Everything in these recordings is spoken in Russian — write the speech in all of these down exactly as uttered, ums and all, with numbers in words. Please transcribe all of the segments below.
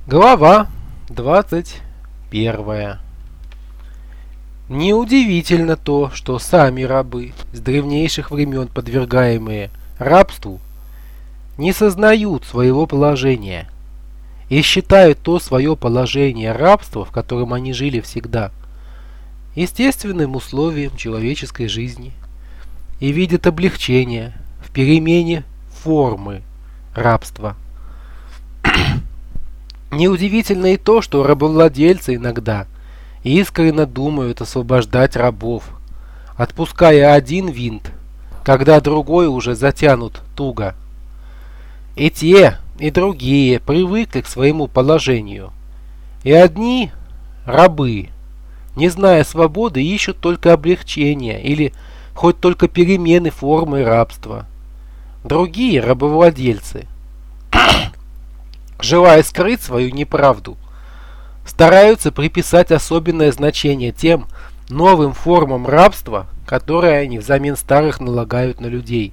Глава двадцать первая. Неудивительно то, что сами рабы, с древнейших времен подвергаемые рабству, не сознают своего положения и считают то свое положение рабства, в котором они жили всегда, естественным условием человеческой жизни и видят облегчение в перемене формы рабства. Неудивительно и то, что рабовладельцы иногда искренне думают освобождать рабов, отпуская один винт, когда другой уже затянут туго. И те, и другие привыкли к своему положению. И одни, рабы, не зная свободы, ищут только облегчения или хоть только перемены формы рабства. Другие, рабовладельцы, желая скрыть свою неправду, стараются приписать особенное значение тем новым формам рабства, которые они взамен старых налагают на людей.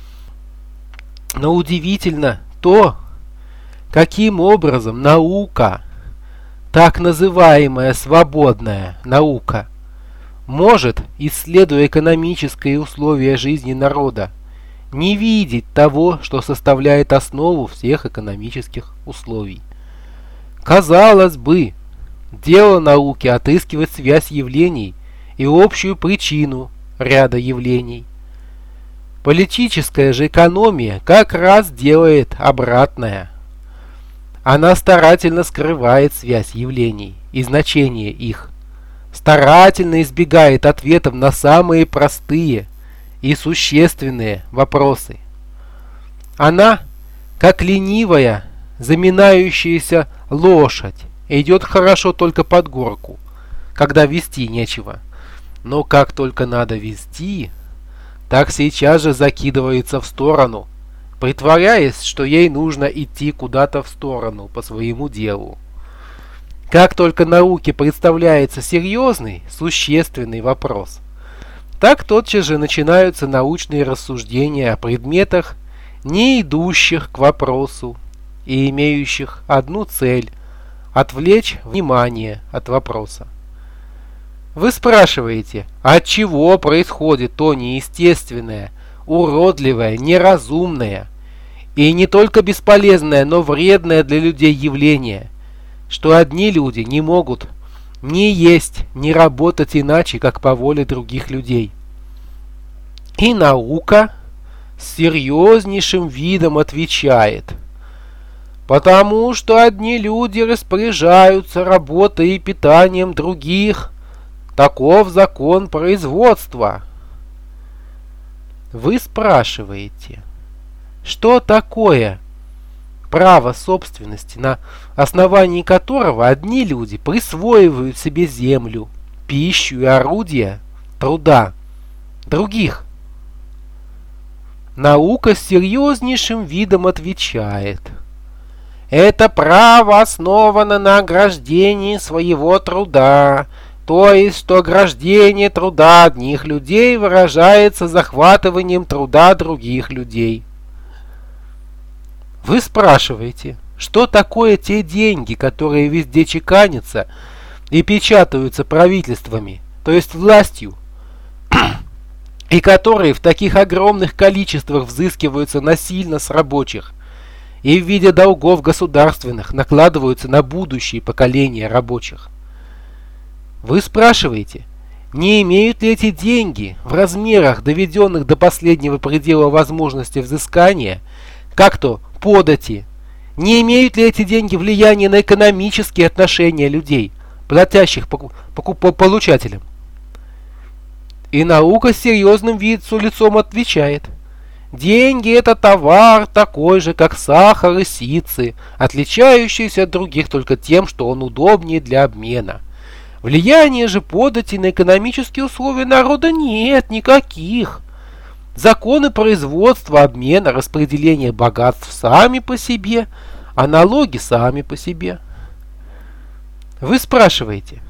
Но удивительно то, каким образом наука, так называемая свободная наука, может, исследуя экономические условия жизни народа, не видеть того, что составляет основу всех экономических условий. Казалось бы, дело науки отыскивать связь явлений и общую причину ряда явлений. Политическая же экономия как раз делает обратное. Она старательно скрывает связь явлений и значение их, старательно избегает ответов на самые простые и существенные вопросы. Она, как ленивая, заминающаяся лошадь, идет хорошо только под горку, когда вести нечего. Но как только надо вести, так сейчас же закидывается в сторону, притворяясь, что ей нужно идти куда-то в сторону по своему делу. Как только науке представляется серьезный, существенный вопрос, так тотчас же начинаются научные рассуждения о предметах, не идущих к вопросу и имеющих одну цель – отвлечь внимание от вопроса. Вы спрашиваете, от чего происходит то неестественное, уродливое, неразумное и не только бесполезное, но вредное для людей явление, что одни люди не могут ни есть, ни работать иначе, как по воле других людей. И наука с серьезнейшим видом отвечает: потому что одни люди распоряжаются работой и питанием других, таков закон производства. Вы спрашиваете, что такое право собственности, на основании которого одни люди присваивают себе землю, пищу и орудия труда других? Наука с серьезнейшим видом отвечает: это право основано на ограждении своего труда, то есть, что ограждение труда одних людей выражается захватыванием труда других людей. Вы спрашиваете, что такое те деньги, которые везде чеканятся и печатаются правительствами, то есть властью, и которые в таких огромных количествах взыскиваются насильно с рабочих и в виде долгов государственных накладываются на будущие поколения рабочих. Вы спрашиваете, не имеют ли эти деньги в размерах, доведенных до последнего предела возможности взыскания, как то подати, не имеют ли эти деньги влияния на экономические отношения людей, платящих получателям? И наука с серьезным лицом отвечает: деньги — это товар такой же, как сахар и сицы, отличающийся от других только тем, что он удобнее для обмена. Влияния же подати на экономические условия народа нет никаких. Законы производства, обмена, распределения богатств сами по себе, а налоги сами по себе. Вы спрашиваете,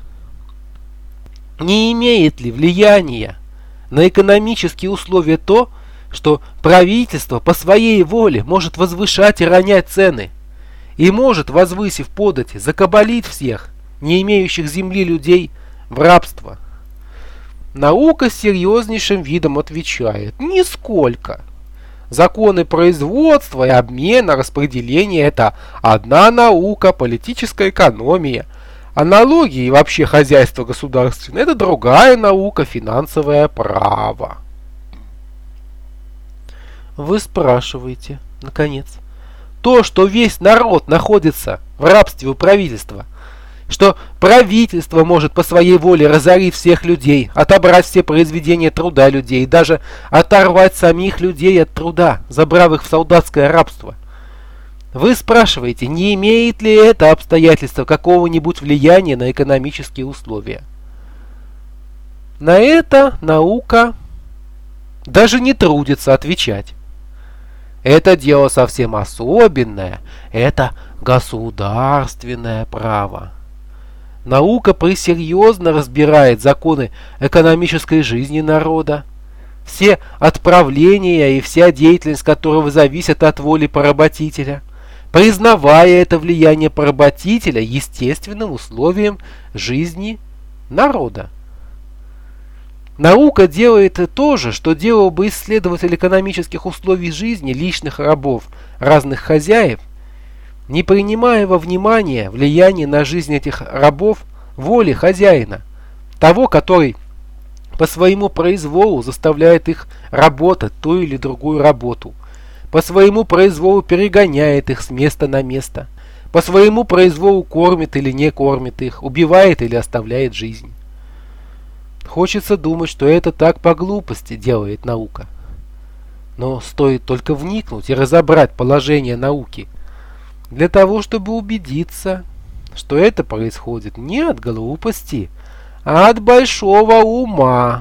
не имеет ли влияния на экономические условия то, что правительство по своей воле может возвышать и ронять цены, и может, возвысив подати, закабалить всех, не имеющих земли людей, в рабство. Наука с серьезнейшим видом отвечает: нисколько. Законы производства и обмена, распределения — это одна наука, политическая экономия. А налоги и вообще хозяйство государственное — это другая наука, финансовое право. Вы спрашиваете, наконец, то, что весь народ находится в рабстве у правительства, что правительство может по своей воле разорить всех людей, отобрать все произведения труда людей, даже оторвать самих людей от труда, забрав их в солдатское рабство. Вы спрашиваете, не имеет ли это обстоятельство какого-нибудь влияния на экономические условия? На это наука даже не трудится отвечать. Это дело совсем особенное, это государственное право. Наука пресерьезно разбирает законы экономической жизни народа, все отправления и вся деятельность которого зависят от воли поработителя, признавая это влияние поработителя естественным условием жизни народа. Наука делает то же, что делал бы исследователь экономических условий жизни личных рабов разных хозяев, не принимая во внимание влияние на жизнь этих рабов воли хозяина, того, который по своему произволу заставляет их работать ту или другую работу, по своему произволу перегоняет их с места на место, по своему произволу кормит или не кормит их, убивает или оставляет жизнь. Хочется думать, что это так по глупости делает наука. Но стоит только вникнуть и разобрать положение науки, для того, чтобы убедиться, что это происходит не от глупости, а от большого ума.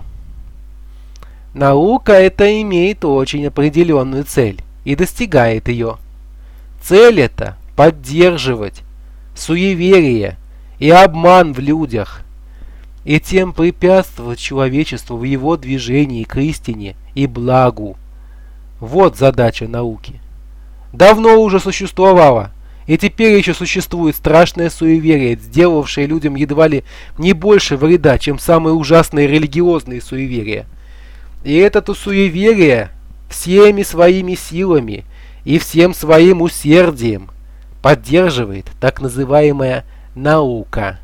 Наука эта имеет очень определенную цель и достигает ее. Цель эта — поддерживать суеверие и обман в людях, и тем препятствовать человечеству в его движении к истине и благу. Вот задача науки. Давно уже существовала, и теперь еще существует страшное суеверие, сделавшее людям едва ли не больше вреда, чем самые ужасные религиозные суеверия. И это-то суеверие всеми своими силами и всем своим усердием поддерживает так называемая наука.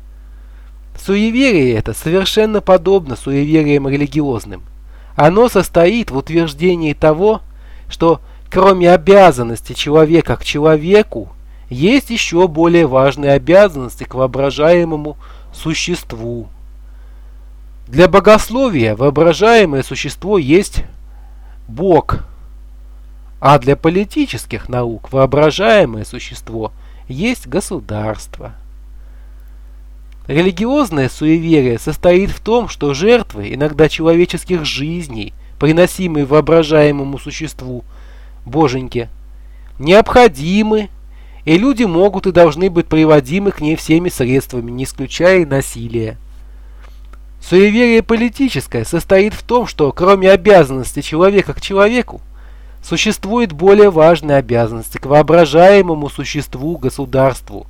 Суеверие это совершенно подобно суевериям религиозным. Оно состоит в утверждении того, что кроме обязанности человека к человеку, есть еще более важные обязанности к воображаемому существу. Для богословия воображаемое существо есть Бог, а для политических наук воображаемое существо есть государство. Религиозное суеверие состоит в том, что жертвы, иногда человеческих жизней, приносимые воображаемому существу, Боженьке, необходимы, и люди могут и должны быть приводимы к ней всеми средствами, не исключая и насилия. Суеверие политическое состоит в том, что кроме обязанности человека к человеку, существует более важные обязанности к воображаемому существу государству.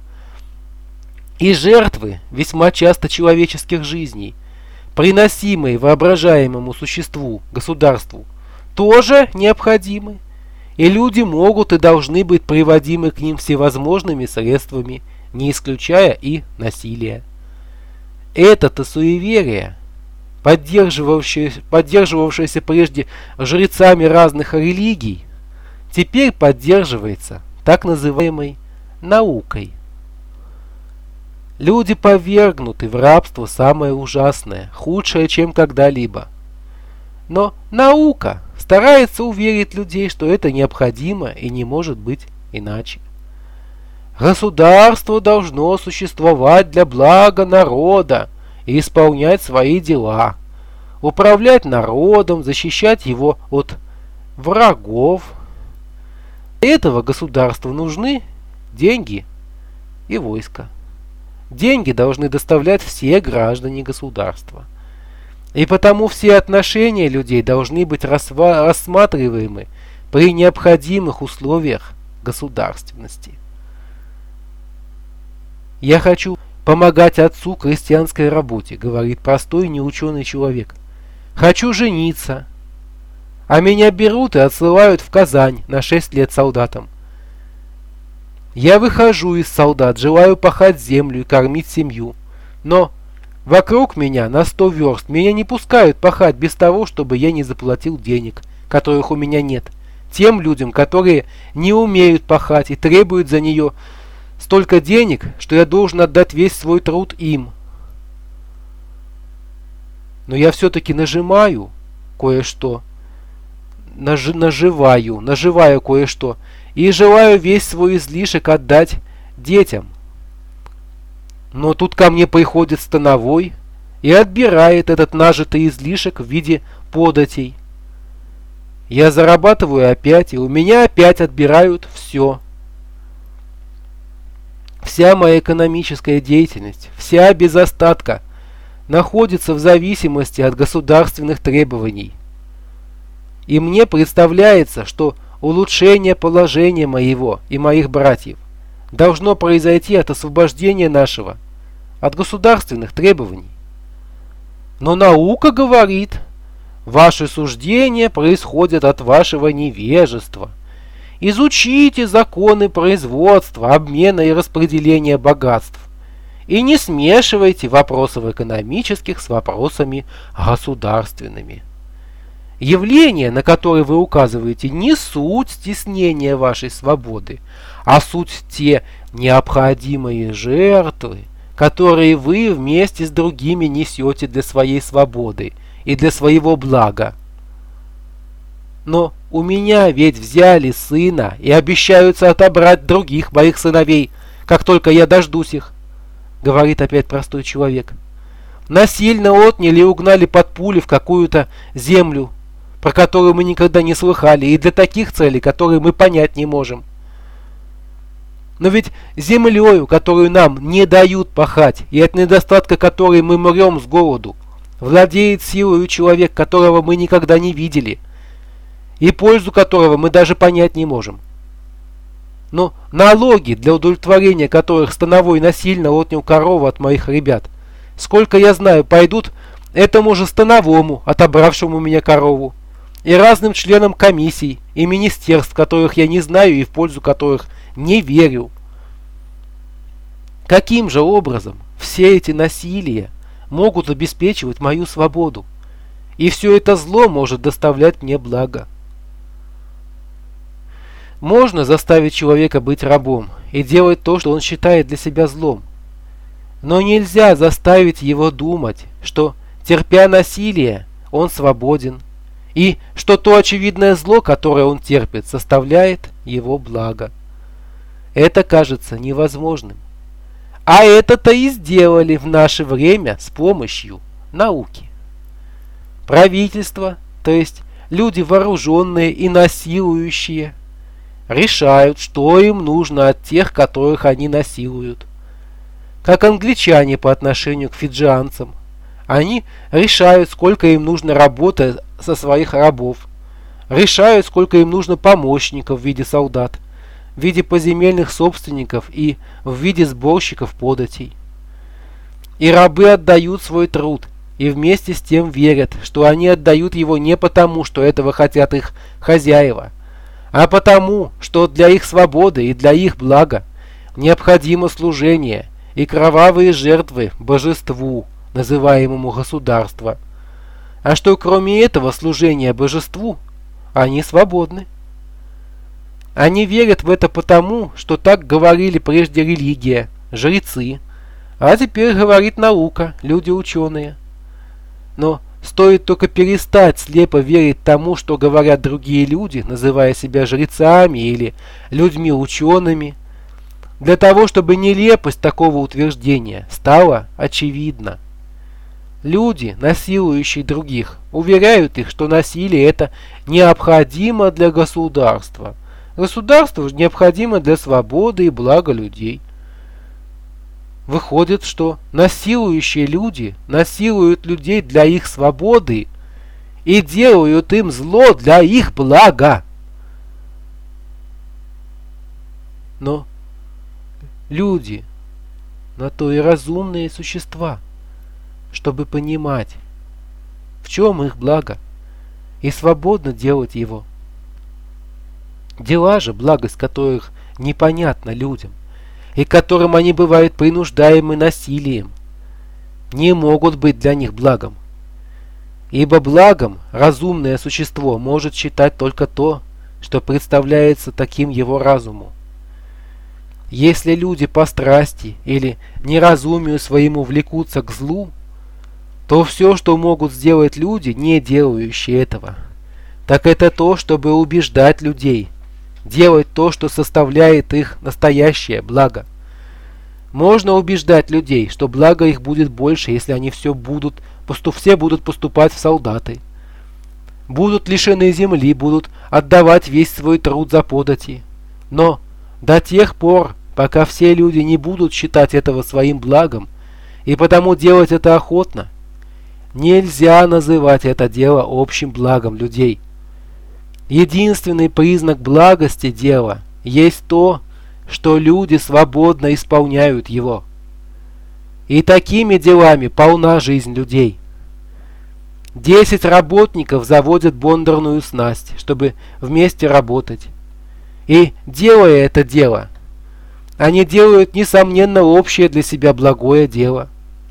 И жертвы весьма часто человеческих жизней, приносимые воображаемому существу государству, тоже необходимы, и люди могут и должны быть приводимы к ним всевозможными средствами, не исключая и насилия. Это-то суеверие, поддерживавшееся, поддерживавшееся прежде жрецами разных религий, теперь поддерживается так называемой наукой. Люди повергнуты в рабство самое ужасное, худшее, чем когда-либо. Но наука старается уверить людей, что это необходимо и не может быть иначе. Государство должно существовать для блага народа и исполнять свои дела, управлять народом, защищать его от врагов. Для этого государству нужны деньги и войско. Деньги должны доставлять все граждане государства. И потому все отношения людей должны быть рассматриваемы при необходимых условиях государственности. Я хочу помогать отцу крестьянской работе, говорит простой неученый человек. Хочу жениться. А меня берут и отсылают в Казань на шесть лет солдатом. Я выхожу из солдат, желаю пахать землю и кормить семью. Но вокруг меня на сто верст меня не пускают пахать без того, чтобы я не заплатил денег, которых у меня нет. Тем людям, которые не умеют пахать и требуют за нее столько денег, что я должен отдать весь свой труд им. Но я все-таки нажимаю кое-что. Наж, наживаю, наживаю кое-что и желаю весь свой излишек отдать детям. Но тут ко мне приходит становой и отбирает этот нажитый излишек в виде податей. Я зарабатываю опять, и у меня опять отбирают все. Вся моя экономическая деятельность, вся без остатка, находится в зависимости от государственных требований. И мне представляется, что улучшение положения моего и моих братьев должно произойти от освобождения нашего от государственных требований. Но наука говорит, ваши суждения происходят от вашего невежества. Изучите законы производства, обмена и распределения богатств. И не смешивайте вопросов экономических с вопросами государственными. Явления, на которые вы указываете, не суть стеснения вашей свободы, а суть те необходимые жертвы, которые вы вместе с другими несете для своей свободы и для своего блага. Но у меня ведь взяли сына и обещаются отобрать других моих сыновей, как только я дождусь их, говорит опять простой человек. Насильно отняли и угнали под пули в какую-то землю, про которую мы никогда не слыхали, и для таких целей, которые мы понять не можем. Но ведь землею, которую нам не дают пахать, и от недостатка которой мы мрем с голоду, владеет силою человек, которого мы никогда не видели, и пользу которого мы даже понять не можем. Но налоги, для удовлетворения которых становой насильно отнял корову от моих ребят, сколько я знаю, пойдут этому же становому, отобравшему у меня корову, и разным членам комиссий и министерств, которых я не знаю и в пользу которых не верю. Каким же образом все эти насилия могут обеспечивать мою свободу? И все это зло может доставлять мне благо. Можно заставить человека быть рабом и делать то, что он считает для себя злом. Но нельзя заставить его думать, что, терпя насилие, он свободен, и что то очевидное зло, которое он терпит, составляет его благо. Это кажется невозможным. А это-то и сделали в наше время с помощью науки. Правительство, то есть люди вооруженные и насилующие, решают, что им нужно от тех, которых они насилуют. Как англичане по отношению к фиджианцам. Они решают, сколько им нужно работы со своих рабов. Решают, сколько им нужно помощников в виде солдат, в виде поземельных собственников и в виде сборщиков податей. И рабы отдают свой труд, и вместе с тем верят, что они отдают его не потому, что этого хотят их хозяева, а потому, что для их свободы и для их блага необходимо служение и кровавые жертвы божеству, называемому государство, а что кроме этого служения божеству они свободны. Они верят в это потому, что так говорили прежде религия, жрецы, а теперь говорит наука, люди ученые. Но стоит только перестать слепо верить тому, что говорят другие люди, называя себя жрецами или людьми учеными, для того, чтобы нелепость такого утверждения стала очевидна. Люди, насилующие других, уверяют их, что насилие это необходимо для государства. Государство необходимо для свободы и блага людей. Выходит, что насилующие люди насилуют людей для их свободы и делают им зло для их блага. Но люди, на то и разумные существа, чтобы понимать, в чем их благо, и свободно делать его. Дела же, благость которых непонятна людям, и к которым они бывают принуждаемы насилием, не могут быть для них благом. Ибо благом разумное существо может считать только то, что представляется таким его разуму. Если люди по страсти или неразумию своему влекутся к злу, то все, что могут сделать люди, не делающие этого, так это то, чтобы убеждать людей делать то, что составляет их настоящее благо. Можно убеждать людей, что благо их будет больше, если они все будут, посту, все будут поступать в солдаты, будут лишены земли, будут отдавать весь свой труд за подати. Но до тех пор, пока все люди не будут считать этого своим благом, и потому делать это охотно, нельзя называть это дело общим благом людей. Единственный признак благости дела есть то, что люди свободно исполняют его. И такими делами полна жизнь людей. Десять работников заводят бондарную снасть, чтобы вместе работать. И, делая это дело, они делают, несомненно, общее для себя благое дело.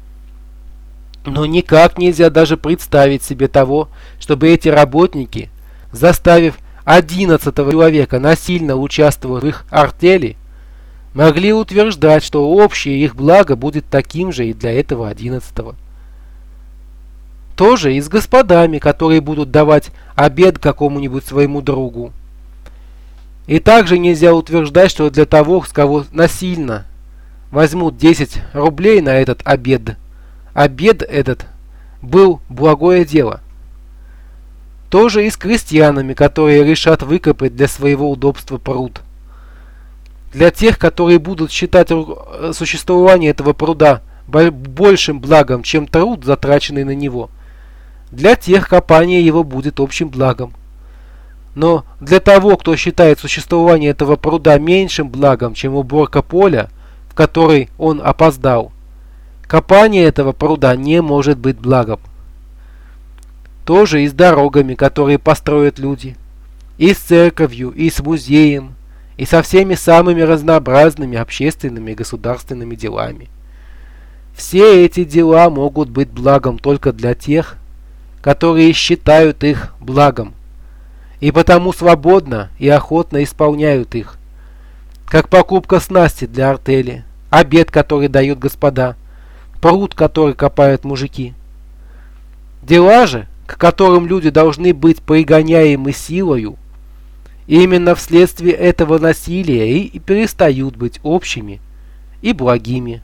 Но никак нельзя даже представить себе того, чтобы эти работники, заставив одиннадцатого человека насильно участвовать в их артели, могли утверждать, что общее их благо будет таким же и для этого одиннадцатого. Тоже и с господами, которые будут давать обед какому-нибудь своему другу. И также нельзя утверждать, что для того, с кого насильно возьмут десять рублей на этот обед, обед этот был благое дело. Тоже и с крестьянами, которые решат выкопать для своего удобства пруд. Для тех, которые будут считать существование этого пруда большим благом, чем труд, затраченный на него, для тех копание его будет общим благом. Но для того, кто считает существование этого пруда меньшим благом, чем уборка поля, в который он опоздал, копание этого пруда не может быть благом. Тоже и с дорогами, которые построят люди, и с церковью, и с музеем, и со всеми самыми разнообразными общественными и государственными делами. Все эти дела могут быть благом только для тех, которые считают их благом, и потому свободно и охотно исполняют их, как покупка снасти для артели, обед, который дают господа, пруд, который копают мужики. Дела же, к которым люди должны быть пригоняемы силою, именно вследствие этого насилия и, и перестают быть общими и благими.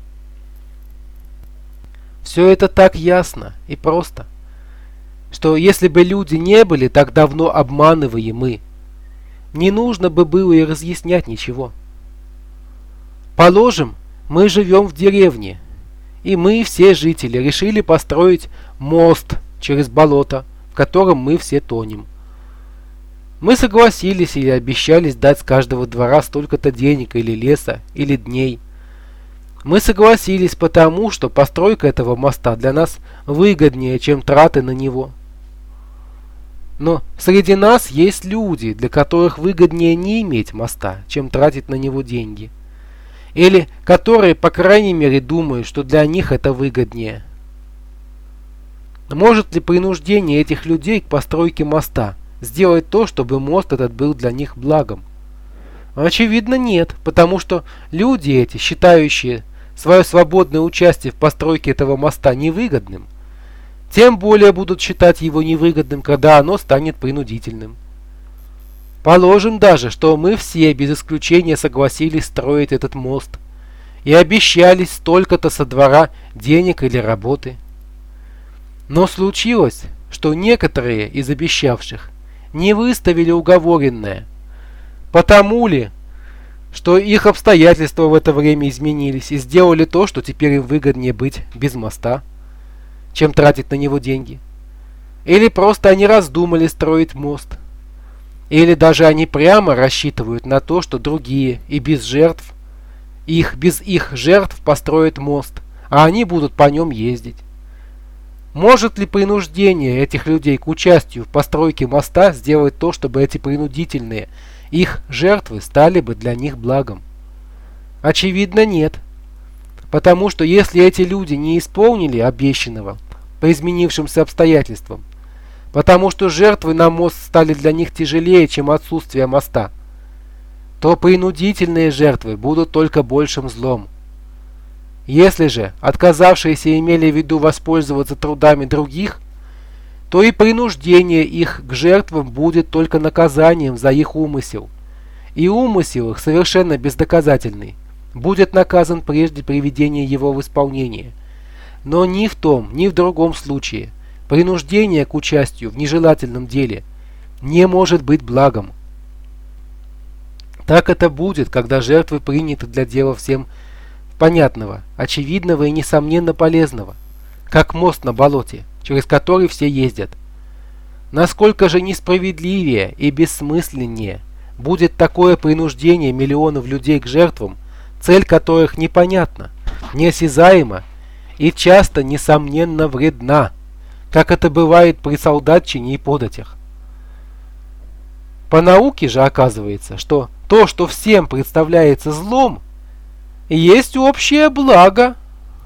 Все это так ясно и просто, что если бы люди не были так давно обманываемы, не нужно бы было и разъяснять ничего. Положим, мы живем в деревне, и мы, все жители, решили построить мост через болото, в котором мы все тонем. Мы согласились или обещались дать с каждого двора столько-то денег или леса, или дней. Мы согласились потому, что постройка этого моста для нас выгоднее, чем траты на него. Но среди нас есть люди, для которых выгоднее не иметь моста, чем тратить на него деньги. Или которые, по крайней мере, думают, что для них это выгоднее. Может ли принуждение этих людей к постройке моста сделать то, чтобы мост этот был для них благом? Очевидно, нет, потому что люди эти, считающие свое свободное участие в постройке этого моста невыгодным, тем более будут считать его невыгодным, когда оно станет принудительным. Положим даже, что мы все без исключения согласились строить этот мост и обещались столько-то со двора денег или работы. Но случилось, что некоторые из обещавших не выставили уговоренное, потому ли, что их обстоятельства в это время изменились и сделали то, что теперь им выгоднее быть без моста, чем тратить на него деньги. Или просто они раздумали строить мост. Или даже они прямо рассчитывают на то, что другие и без жертв их без их жертв построят мост, а они будут по нем ездить. Может ли принуждение этих людей к участию в постройке моста сделать то, чтобы эти принудительные их жертвы стали бы для них благом? Очевидно, нет. Потому что если эти люди не исполнили обещанного по изменившимся обстоятельствам, потому что жертвы на мост стали для них тяжелее, чем отсутствие моста, то принудительные жертвы будут только большим злом. Если же отказавшиеся имели в виду воспользоваться трудами других, то и принуждение их к жертвам будет только наказанием за их умысел, и умысел их совершенно бездоказательный будет наказан прежде приведения его в исполнение. Но ни в том, ни в другом случае принуждение к участию в нежелательном деле не может быть благом. Так это будет, когда жертвы приняты для дела всем понятного, очевидного и несомненно полезного, как мост на болоте, через который все ездят. Насколько же несправедливее и бессмысленнее будет такое принуждение миллионов людей к жертвам, цель которых непонятна, неосязаема и часто, несомненно, вредна, как это бывает при солдатчине и податях. По науке же оказывается, что то, что всем представляется злом, есть общее благо.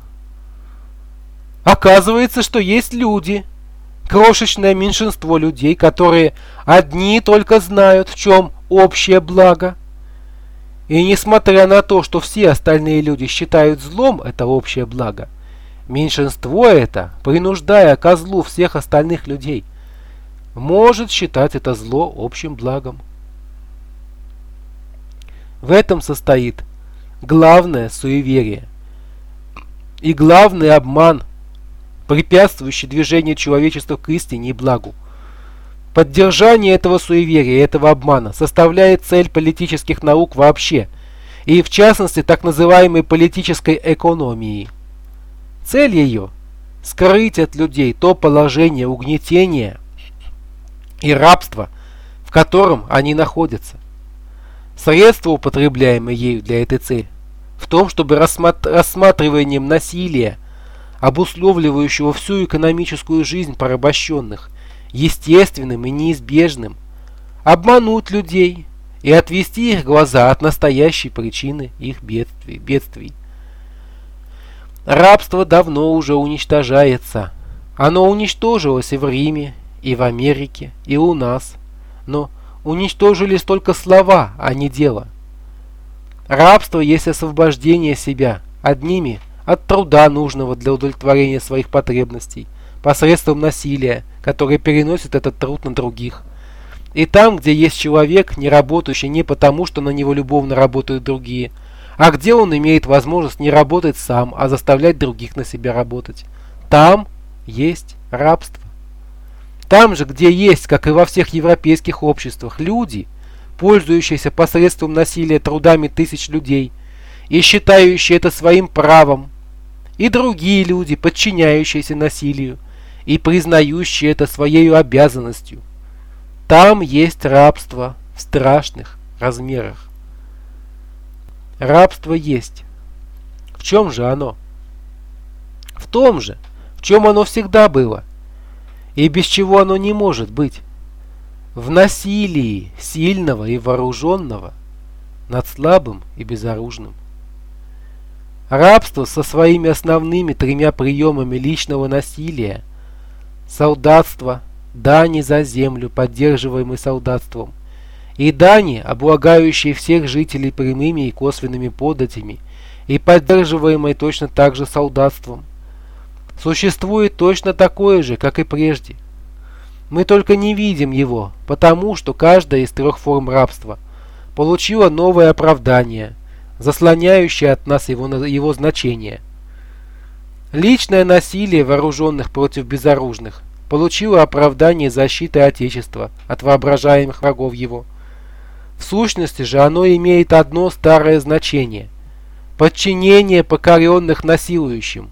Оказывается, что есть люди, крошечное меньшинство людей, которые одни только знают, в чем общее благо. И несмотря на то, что все остальные люди считают злом это общее благо, меньшинство это, принуждая ко злу всех остальных людей, может считать это зло общим благом. В этом состоит главное суеверие и главный обман, препятствующий движению человечества к истине и благу. Поддержание этого суеверия и этого обмана составляет цель политических наук вообще, и в частности так называемой политической экономии. Цель ее – скрыть от людей то положение угнетения и рабства, в котором они находятся. Средства, употребляемые ею для этой цели, в том, чтобы рассматриванием насилия, обусловливающего всю экономическую жизнь порабощенных, естественным и неизбежным, обмануть людей и отвести их глаза от настоящей причины их бедствий. бедствий. Рабство давно уже уничтожается. Оно уничтожилось и в Риме, и в Америке, и у нас. Но уничтожились только слова, а не дело. Рабство есть освобождение себя одними от труда, нужного для удовлетворения своих потребностей, посредством насилия, которое переносит этот труд на других. И там, где есть человек, не работающий не потому, что на него любовно работают другие, а где он имеет возможность не работать сам, а заставлять других на себя работать, там есть рабство. Там же, где есть, как и во всех европейских обществах, люди, пользующиеся посредством насилия трудами тысяч людей и считающие это своим правом, и другие люди, подчиняющиеся насилию и признающие это своей обязанностью, там есть рабство в страшных размерах. Рабство есть. В чем же оно? В том же, в чем оно всегда было, и без чего оно не может быть. В насилии сильного и вооруженного над слабым и безоружным. Рабство со своими основными тремя приемами личного насилия: солдатство, дани за землю, поддерживаемые солдатством, и дани, облагающие всех жителей прямыми и косвенными податями, и поддерживаемые точно так же солдатством, существует точно такое же, как и прежде. Мы только не видим его, потому что каждая из трех форм рабства получила новое оправдание, заслоняющее от нас его, его значение. Личное насилие вооруженных против безоружных получило оправдание защиты Отечества от воображаемых врагов его. В сущности же оно имеет одно старое значение – подчинение покоренных насилующим.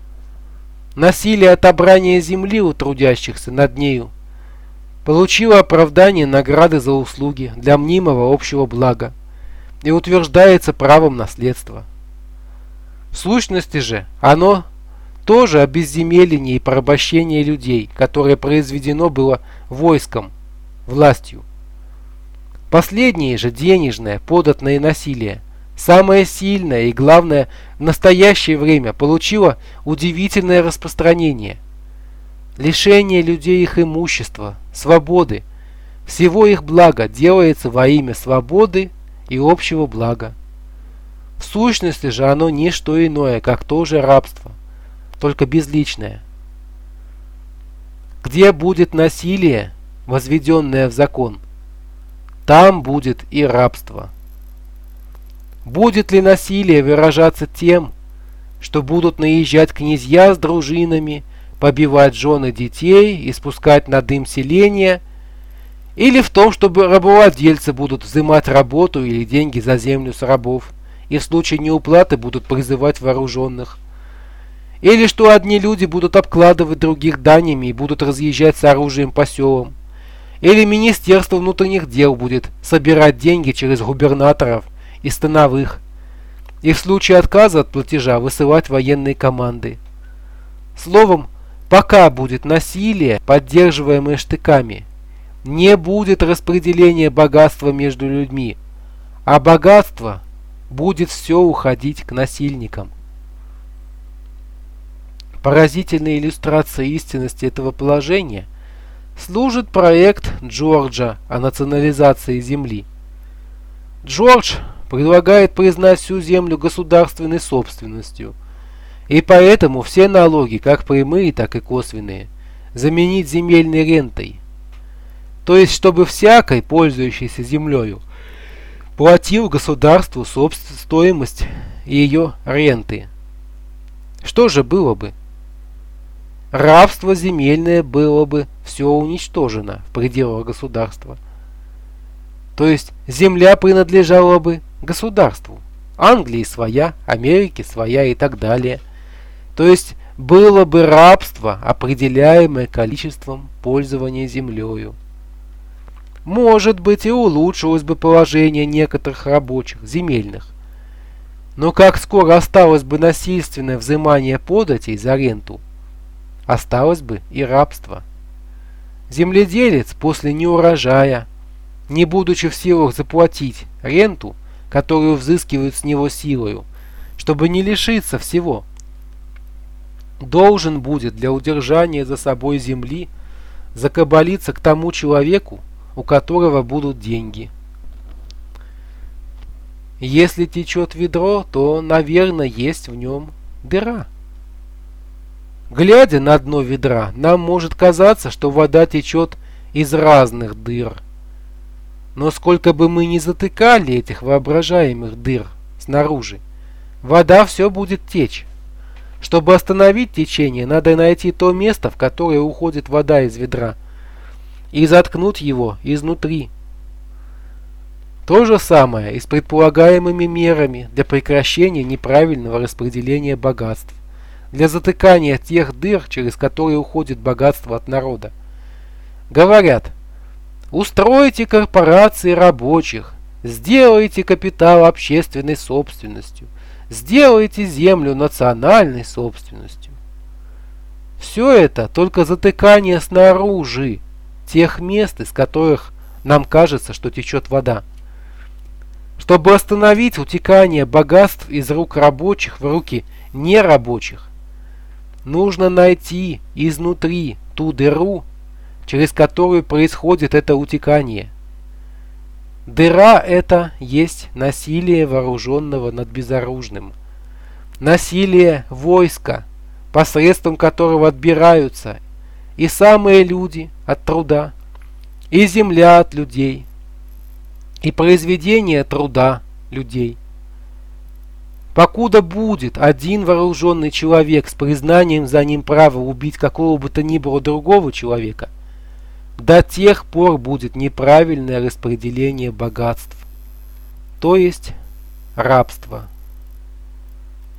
Насилие отобрания земли у трудящихся над нею получило оправдание награды за услуги для мнимого общего блага и утверждается правом наследства. В сущности же, оно тоже обезземеление и порабощение людей, которое произведено было войском, властью. Последнее же денежное, податное насилие, самое сильное и главное в настоящее время получило удивительное распространение. Лишение людей их имущества, свободы, всего их блага делается во имя свободы и общего блага. В сущности же оно не что иное, как то же рабство, только безличное. Где будет насилие, возведенное в закон, там будет и рабство. Будет ли насилие выражаться тем, что будут наезжать князья с дружинами, побивать жен и детей и спускать на дым селения, или в том, чтобы рабовладельцы будут взимать работу или деньги за землю с рабов, и в случае неуплаты будут призывать вооруженных, или что одни люди будут обкладывать других данями и будут разъезжать с оружием по селам, или Министерство внутренних дел будет собирать деньги через губернаторов и становых, и в случае отказа от платежа высылать военные команды. Словом, пока будет насилие, поддерживаемое штыками, не будет распределения богатства между людьми, а богатство будет все уходить к насильникам. Поразительной иллюстрацией истинности этого положения служит проект Джорджа о национализации земли. Джордж предлагает признать всю землю государственной собственностью, и поэтому все налоги, как прямые, так и косвенные, заменить земельной рентой. То есть, чтобы всякий, пользующийся землею, платил государству собственную стоимость ее ренты. Что же было бы? Рабство земельное было бы все уничтожено в пределах государства. То есть земля принадлежала бы государству. Англии своя, Америке своя и так далее. То есть было бы рабство, определяемое количеством пользования землею. Может быть, и улучшилось бы положение некоторых рабочих, земельных. Но как скоро осталось бы насильственное взимание податей за ренту, осталось бы и рабство. Земледелец после неурожая, не будучи в силах заплатить ренту, которую взыскивают с него силою, чтобы не лишиться всего, должен будет для удержания за собой земли закабалиться к тому человеку, у которого будут деньги. Если течет ведро, то, наверное, есть в нем дыра. Глядя на дно ведра, нам может казаться, что вода течет из разных дыр. Но сколько бы мы ни затыкали этих воображаемых дыр снаружи, вода все будет течь. Чтобы остановить течение, надо найти то место, в которое уходит вода из ведра, и заткнуть его изнутри. То же самое и с предполагаемыми мерами для прекращения неправильного распределения богатств, для затыкания тех дыр, через которые уходит богатство от народа. Говорят: устройте корпорации рабочих, сделайте капитал общественной собственностью, сделайте землю национальной собственностью. Все это только затыкание снаружи тех мест, из которых нам кажется, что течет вода. Чтобы остановить утекание богатств из рук рабочих в руки нерабочих, нужно найти изнутри ту дыру, через которую происходит это утекание. Дыра это есть насилие вооруженного над безоружным, насилие войска, посредством которого отбираются и самые люди от труда, и земля от людей, и произведение труда людей. Покуда будет один вооруженный человек с признанием за ним права убить какого бы то ни было другого человека, до тех пор будет неправильное распределение богатств, то есть рабство.